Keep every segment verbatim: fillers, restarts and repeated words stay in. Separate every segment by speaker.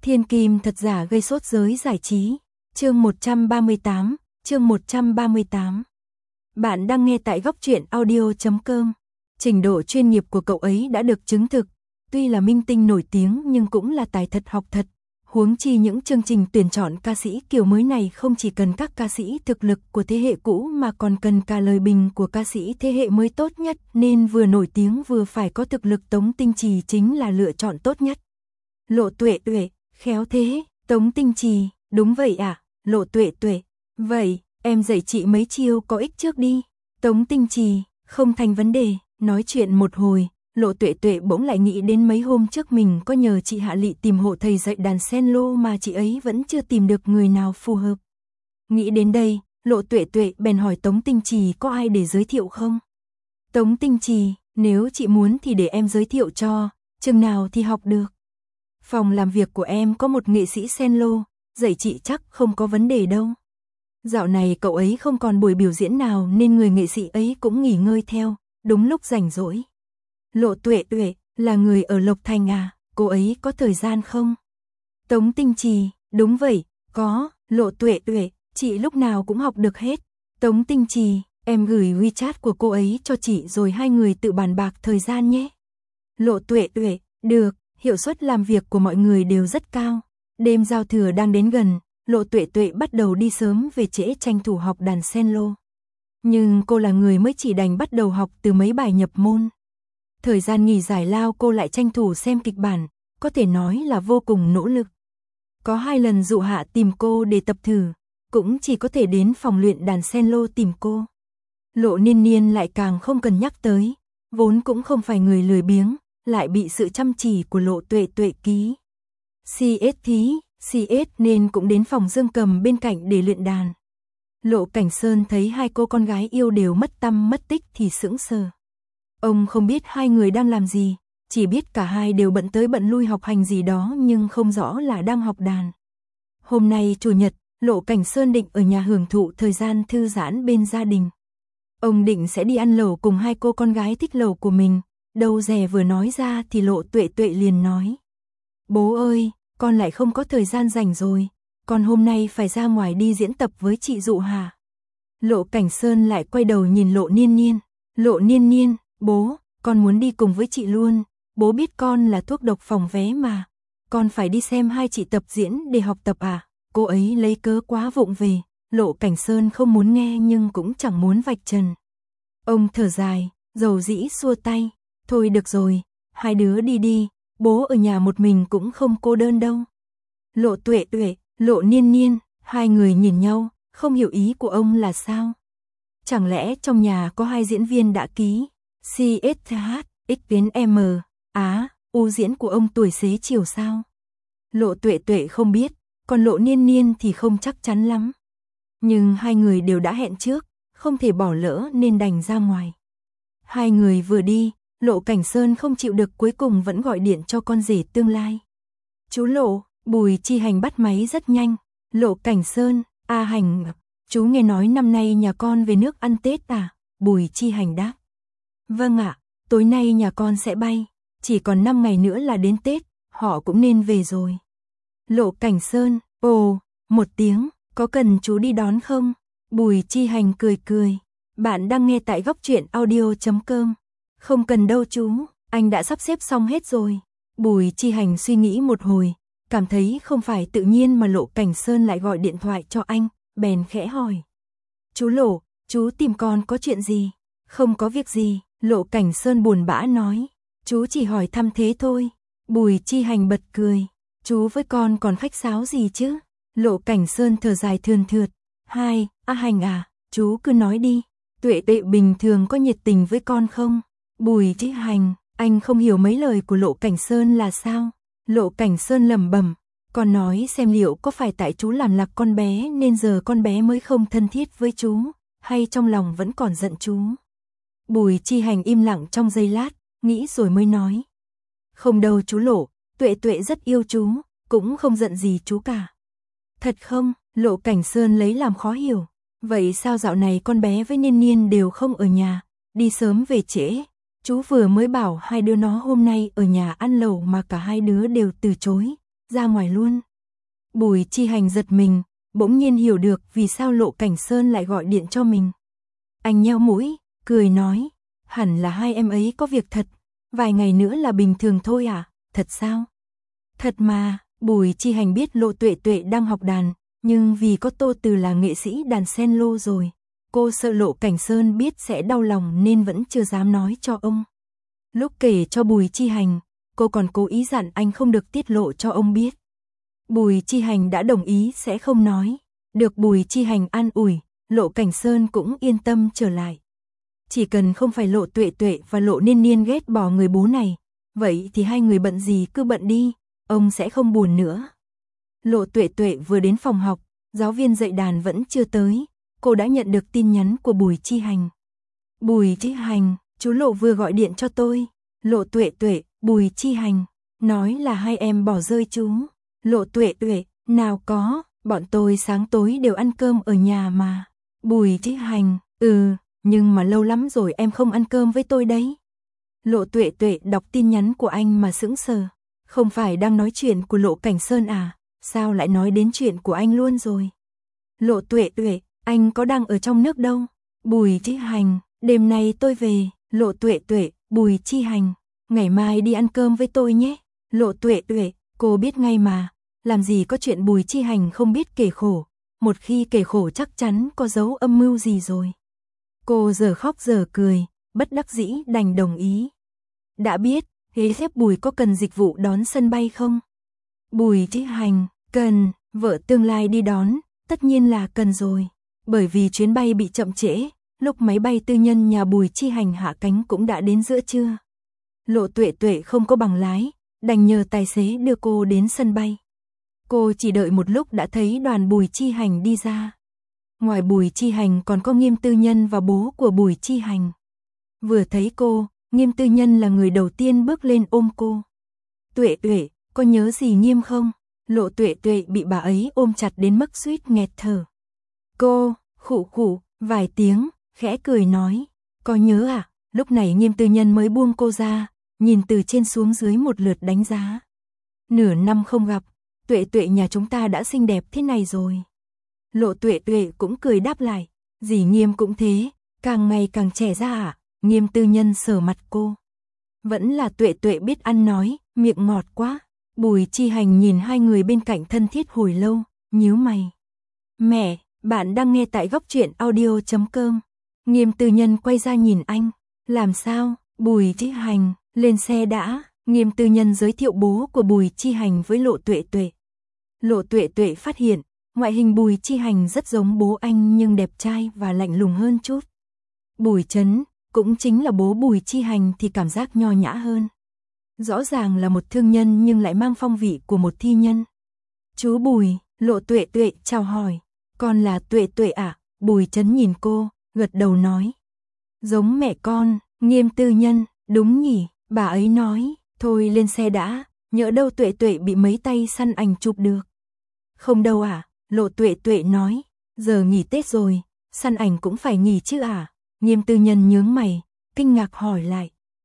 Speaker 1: Thiên kim thật giả gây sốt giới giải trí. Chương một trăm ba mươi tám, chương một trăm ba mươi tám. Bạn đang nghe tại góc truyện audio chấm com. Trình độ chuyên nghiệp của cậu ấy đã được chứng thực, tuy là minh tinh nổi tiếng nhưng cũng là tài thật học thật. Huống chi những chương trình tuyển chọn ca sĩ kiểu mới này không chỉ cần các ca sĩ thực lực của thế hệ cũ mà còn cần cả lời bình của ca sĩ thế hệ mới tốt nhất, nên vừa nổi tiếng vừa phải có thực lực. Tống Tinh Trì chính là lựa chọn tốt nhất. Lộ Tuệ Tuệ, khéo thế. Tống Tinh Trì, đúng vậy à? Lộ Tuệ Tuệ, vậy, em dạy chị mấy chiêu có ích trước đi. Tống Tinh Trì, không thành vấn đề. Nói chuyện một hồi, Lộ Tuệ Tuệ bỗng lại nghĩ đến mấy hôm trước mình có nhờ chị Hạ Lị tìm hộ thầy dạy đàn cello mà chị ấy vẫn chưa tìm được người nào phù hợp. Nghĩ đến đây, Lộ Tuệ Tuệ bèn hỏi Tống Tinh Trì có ai để giới thiệu không? Tống Tinh Trì, nếu chị muốn thì để em giới thiệu cho, chừng nào thì học được. Phòng làm việc của em có một nghệ sĩ cello, dạy chị chắc không có vấn đề đâu. Dạo này cậu ấy không còn buổi biểu diễn nào nên người nghệ sĩ ấy cũng nghỉ ngơi theo, đúng lúc rảnh rỗi. Lộ Tuệ Tuệ, là người ở Lộc Thành à, cô ấy có thời gian không? Tống Tinh Trì, đúng vậy, có. Lộ Tuệ Tuệ, chị lúc nào cũng học được hết. Tống Tinh Trì, em gửi WeChat của cô ấy cho chị rồi hai người tự bàn bạc thời gian nhé. Lộ Tuệ Tuệ, được, hiệu suất làm việc của mọi người đều rất cao. Đêm giao thừa đang đến gần, Lộ Tuệ Tuệ bắt đầu đi sớm về trễ tranh thủ học đàn cello. Nhưng cô là người mới chỉ đành bắt đầu học từ mấy bài nhập môn. Thời gian nghỉ giải lao cô lại tranh thủ xem kịch bản, có thể nói là vô cùng nỗ lực. Có hai lần Dụ Hạ tìm cô để tập thử, cũng chỉ có thể đến phòng luyện đàn cello tìm cô. Lộ Niên Niên lại càng không cần nhắc tới, vốn cũng không phải người lười biếng, lại bị sự chăm chỉ của Lộ Tuệ Tuệ ký xê ét thí, xê ét nên cũng đến phòng Dương Cầm bên cạnh để luyện đàn. Lộ Cảnh Sơn thấy hai cô con gái yêu đều mất tăm mất tích thì sững sờ. Ông không biết hai người đang làm gì, chỉ biết cả hai đều bận tới bận lui học hành gì đó nhưng không rõ là đang học đàn. Hôm nay Chủ nhật, Lộ Cảnh Sơn định ở nhà hưởng thụ thời gian thư giãn bên gia đình. Ông định sẽ đi ăn lẩu cùng hai cô con gái thích lẩu của mình, đâu dè vừa nói ra thì Lộ Tuệ Tuệ liền nói. Bố ơi, con lại không có thời gian rảnh rồi, con hôm nay phải ra ngoài đi diễn tập với chị Dụ Hà. Lộ Cảnh Sơn lại quay đầu nhìn Lộ Niên Niên. Lộ Niên Niên, bố, con muốn đi cùng với chị luôn, bố biết con là thuốc độc phòng vé mà, con phải đi xem hai chị tập diễn để học tập à, cô ấy lấy cớ quá vụng về. Lộ Cảnh Sơn không muốn nghe nhưng cũng chẳng muốn vạch trần. Ông thở dài, dầu dĩ xua tay, thôi được rồi, hai đứa đi đi, bố ở nhà một mình cũng không cô đơn đâu. Lộ Tuệ Tuệ, Lộ Niên Niên, hai người nhìn nhau, không hiểu ý của ông là sao. Chẳng lẽ trong nhà có hai diễn viên đã ký xê ét hát, X đến M, Á, U diễn của ông tuổi xế chiều sao? Lộ Tuệ Tuệ không biết, còn Lộ Niên Niên thì không chắc chắn lắm. Nhưng hai người đều đã hẹn trước, không thể bỏ lỡ nên đành ra ngoài. Hai người vừa đi, Lộ Cảnh Sơn không chịu được cuối cùng vẫn gọi điện cho con rể tương lai. Chú Lộ, Bùi Chi Hành bắt máy rất nhanh. Lộ Cảnh Sơn, A Hành, chú nghe nói năm nay nhà con về nước ăn Tết à? Bùi Chi Hành đáp. Vâng ạ, tối nay nhà con sẽ bay, chỉ còn năm ngày nữa là đến Tết, họ cũng nên về rồi. Lộ Cảnh Sơn, ồ, một tiếng, có cần chú đi đón không? Bùi Chi Hành cười cười. Bạn đang nghe tại góc truyện audio chấm com. Không cần đâu chú, anh đã sắp xếp xong hết rồi. Bùi Chi Hành suy nghĩ một hồi, cảm thấy không phải tự nhiên mà Lộ Cảnh Sơn lại gọi điện thoại cho anh, bèn khẽ hỏi. Chú Lộ, chú tìm con có chuyện gì? Không có việc gì, Lộ Cảnh Sơn buồn bã nói. Chú chỉ hỏi thăm thế thôi. Bùi Chi Hành bật cười. Chú với con còn khách sáo gì chứ? Lộ Cảnh Sơn thở dài thườn thượt. Hai, A Hành à, chú cứ nói đi. Tuệ Tuệ bình thường có nhiệt tình với con không? Bùi Chi Hành, anh không hiểu mấy lời của Lộ Cảnh Sơn là sao? Lộ Cảnh Sơn lẩm bẩm, con nói xem liệu có phải tại chú làm lạc con bé nên giờ con bé mới không thân thiết với chú, hay trong lòng vẫn còn giận chú? Bùi Chi Hành im lặng trong giây lát, nghĩ rồi mới nói. Không đâu chú Lộ, Tuệ Tuệ rất yêu chú, cũng không giận gì chú cả. Thật không? Lộ Cảnh Sơn lấy làm khó hiểu. Vậy sao dạo này con bé với Niên Niên đều không ở nhà, đi sớm về trễ? Chú vừa mới bảo hai đứa nó hôm nay ở nhà ăn lẩu mà cả hai đứa đều từ chối. ra ngoài luôn. Bùi Chi Hành giật mình, bỗng nhiên hiểu được vì sao Lộ Cảnh Sơn lại gọi điện cho mình. Anh nheo mũi, cười nói, hẳn là hai em ấy có việc thật, vài ngày nữa là bình thường thôi à, thật sao? Thật mà, Bùi Chi Hành biết Lộ Tuệ Tuệ đang học đàn, nhưng vì có Tô Từ là nghệ sĩ đàn cello rồi, cô sợ Lộ Cảnh Sơn biết sẽ đau lòng nên vẫn chưa dám nói cho ông. Lúc kể cho Bùi Chi Hành, cô còn cố ý dặn anh không được tiết lộ cho ông biết. Bùi Chi Hành đã đồng ý sẽ không nói, được Bùi Chi Hành an ủi, Lộ Cảnh Sơn cũng yên tâm trở lại. Chỉ cần không phải Lộ Tuệ Tuệ và Lộ Niên Niên ghét bỏ người bố này, vậy thì hai người bận gì cứ bận đi, ông sẽ không buồn nữa. Lộ Tuệ Tuệ vừa đến phòng học, giáo viên dạy đàn vẫn chưa tới, cô đã nhận được tin nhắn của Bùi Chi Hành. Bùi Chi Hành, chú Lộ vừa gọi điện cho tôi. Lộ Tuệ Tuệ, Bùi Chi Hành, nói là hai em bỏ rơi chú. Lộ Tuệ Tuệ, nào có, bọn tôi sáng tối đều ăn cơm ở nhà mà. Bùi Chi Hành, ừ, nhưng mà lâu lắm rồi em không ăn cơm với tôi đấy. Lộ Tuệ Tuệ đọc tin nhắn của anh mà sững sờ, không phải đang nói chuyện của Lộ Cảnh Sơn à, sao lại nói đến chuyện của anh luôn rồi. Lộ Tuệ Tuệ, anh có đang ở trong nước đâu. Bùi Chi Hành, đêm nay tôi về. Lộ Tuệ Tuệ, Bùi Chi Hành, ngày mai đi ăn cơm với tôi nhé. Lộ Tuệ Tuệ, cô biết ngay mà, làm gì có chuyện Bùi Chi Hành không biết kể khổ, một khi kể khổ chắc chắn có dấu âm mưu gì rồi. Cô giờ khóc giờ cười, bất đắc dĩ đành đồng ý. Đã biết, thế phép Bùi có cần dịch vụ đón sân bay không? Bùi Chi Hành, cần, vợ tương lai đi đón, tất nhiên là cần rồi, bởi vì chuyến bay bị chậm trễ. Lúc máy bay tư nhân nhà Bùi Chi Hành hạ cánh cũng đã đến giữa trưa. Lộ Tuệ Tuệ không có bằng lái, đành nhờ tài xế đưa cô đến sân bay. Cô chỉ đợi một lúc đã thấy đoàn Bùi Chi Hành đi ra. Ngoài Bùi Chi Hành còn có Nghiêm Tư Nhân và bố của Bùi Chi Hành. Vừa thấy cô, Nghiêm Tư Nhân là người đầu tiên bước lên ôm cô. Tuệ Tuệ, có nhớ gì Nghiêm không? Lộ Tuệ Tuệ bị bà ấy ôm chặt đến mức suýt nghẹt thở. Cô, khụ khụ, vài tiếng, khẽ cười nói, có nhớ à? Lúc này Nghiêm Tư Nhân mới buông cô ra, nhìn từ trên xuống dưới một lượt đánh giá. Nửa năm không gặp, Tuệ Tuệ nhà chúng ta đã xinh đẹp thế này rồi. Lộ Tuệ Tuệ cũng cười đáp lại, dì Nghiêm cũng thế, càng ngày càng trẻ ra à? Nghiêm Tư Nhân sờ mặt cô. Vẫn là Tuệ Tuệ biết ăn nói, miệng ngọt quá. Bùi Chi Hành nhìn hai người bên cạnh thân thiết hồi lâu, nhíu mày. Mẹ, bạn đang nghe tại góc truyện audio chấm com. Nghiêm Tư Nhân quay ra nhìn anh, làm sao? Bùi Chi Hành, lên xe đã. Nghiêm Tư Nhân giới thiệu bố của Bùi Chi Hành với Lộ Tuệ Tuệ. Lộ Tuệ Tuệ phát hiện, ngoại hình Bùi Chi Hành rất giống bố anh nhưng đẹp trai và lạnh lùng hơn chút. Bùi Trấn, cũng chính là bố Bùi Chi Hành thì cảm giác nho nhã hơn. Rõ ràng là một thương nhân nhưng lại mang phong vị của một thi nhân. Chú Bùi, Lộ Tuệ Tuệ chào hỏi, con là Tuệ Tuệ à? Bùi Trấn nhìn cô, gật đầu nói. Giống mẹ con. Nghiêm Tư Nhân, đúng nhỉ, bà ấy nói, thôi lên xe đã, nhỡ đâu Tuệ Tuệ bị mấy tay săn ảnh chụp được. Không đâu à, Lộ Tuệ Tuệ nói, giờ nghỉ Tết rồi, săn ảnh cũng phải nghỉ chứ à? Nghiêm Tư Nhân nhướng mày, kinh ngạc hỏi lại.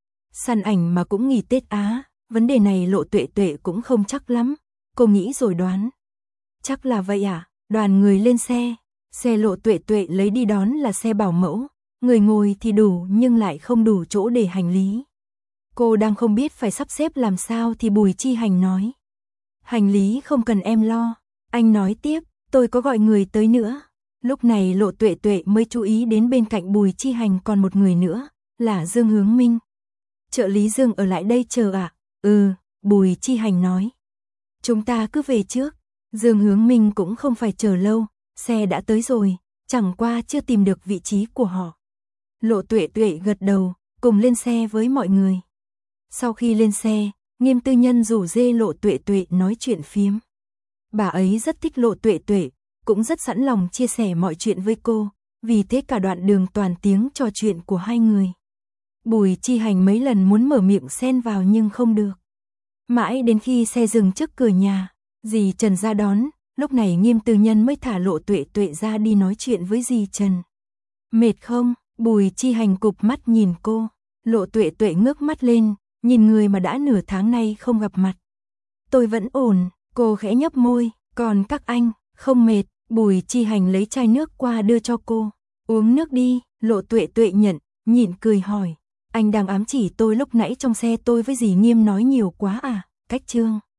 Speaker 1: Săn ảnh mà cũng nghỉ Tết á? Vấn đề này Lộ Tuệ Tuệ cũng không chắc lắm, cô nghĩ rồi đoán. Chắc là vậy à? Đoàn người lên xe, xe Lộ Tuệ Tuệ lấy đi đón là xe bảo mẫu, người ngồi thì đủ nhưng lại không đủ chỗ để hành lý. Cô đang không biết phải sắp xếp làm sao thì Bùi Chi Hành nói. Hành lý không cần em lo, anh nói tiếp, tôi có gọi người tới nữa. Lúc này Lộ Tuệ Tuệ mới chú ý đến bên cạnh Bùi Chi Hành còn một người nữa, là Dương Hướng Minh. Trợ lý Dương ở lại đây chờ à? Ừ, Bùi Chi Hành nói. Chúng ta cứ về trước. Dương Hướng Minh cũng không phải chờ lâu, xe đã tới rồi, chẳng qua chưa tìm được vị trí của họ. Lộ Tuệ Tuệ gật đầu, cùng lên xe với mọi người. Sau khi lên xe, Nghiêm Tư Nhân rủ dê Lộ Tuệ Tuệ nói chuyện phiếm. Bà ấy rất thích Lộ Tuệ Tuệ, cũng rất sẵn lòng chia sẻ mọi chuyện với cô, vì thế cả đoạn đường toàn tiếng trò chuyện của hai người. Bùi Chi Hành mấy lần muốn mở miệng xen vào nhưng không được. Mãi đến khi xe dừng trước cửa nhà, dì Trần ra đón, lúc này Nghiêm Tư Nhân mới thả Lộ Tuệ Tuệ ra đi nói chuyện với dì Trần. Mệt không? Bùi Chi Hành cụp mắt nhìn cô. Lộ Tuệ Tuệ ngước mắt lên, nhìn người mà đã nửa tháng nay không gặp mặt. Tôi vẫn ổn, Cô khẽ nhấp môi, còn các anh, không mệt. Bùi Chi Hành lấy chai nước qua đưa cho cô. Uống nước đi, Lộ Tuệ Tuệ nhận, nhịn cười hỏi. Anh đang ám chỉ tôi lúc nãy trong xe tôi với dì Nghiêm nói nhiều quá à, cách Trương.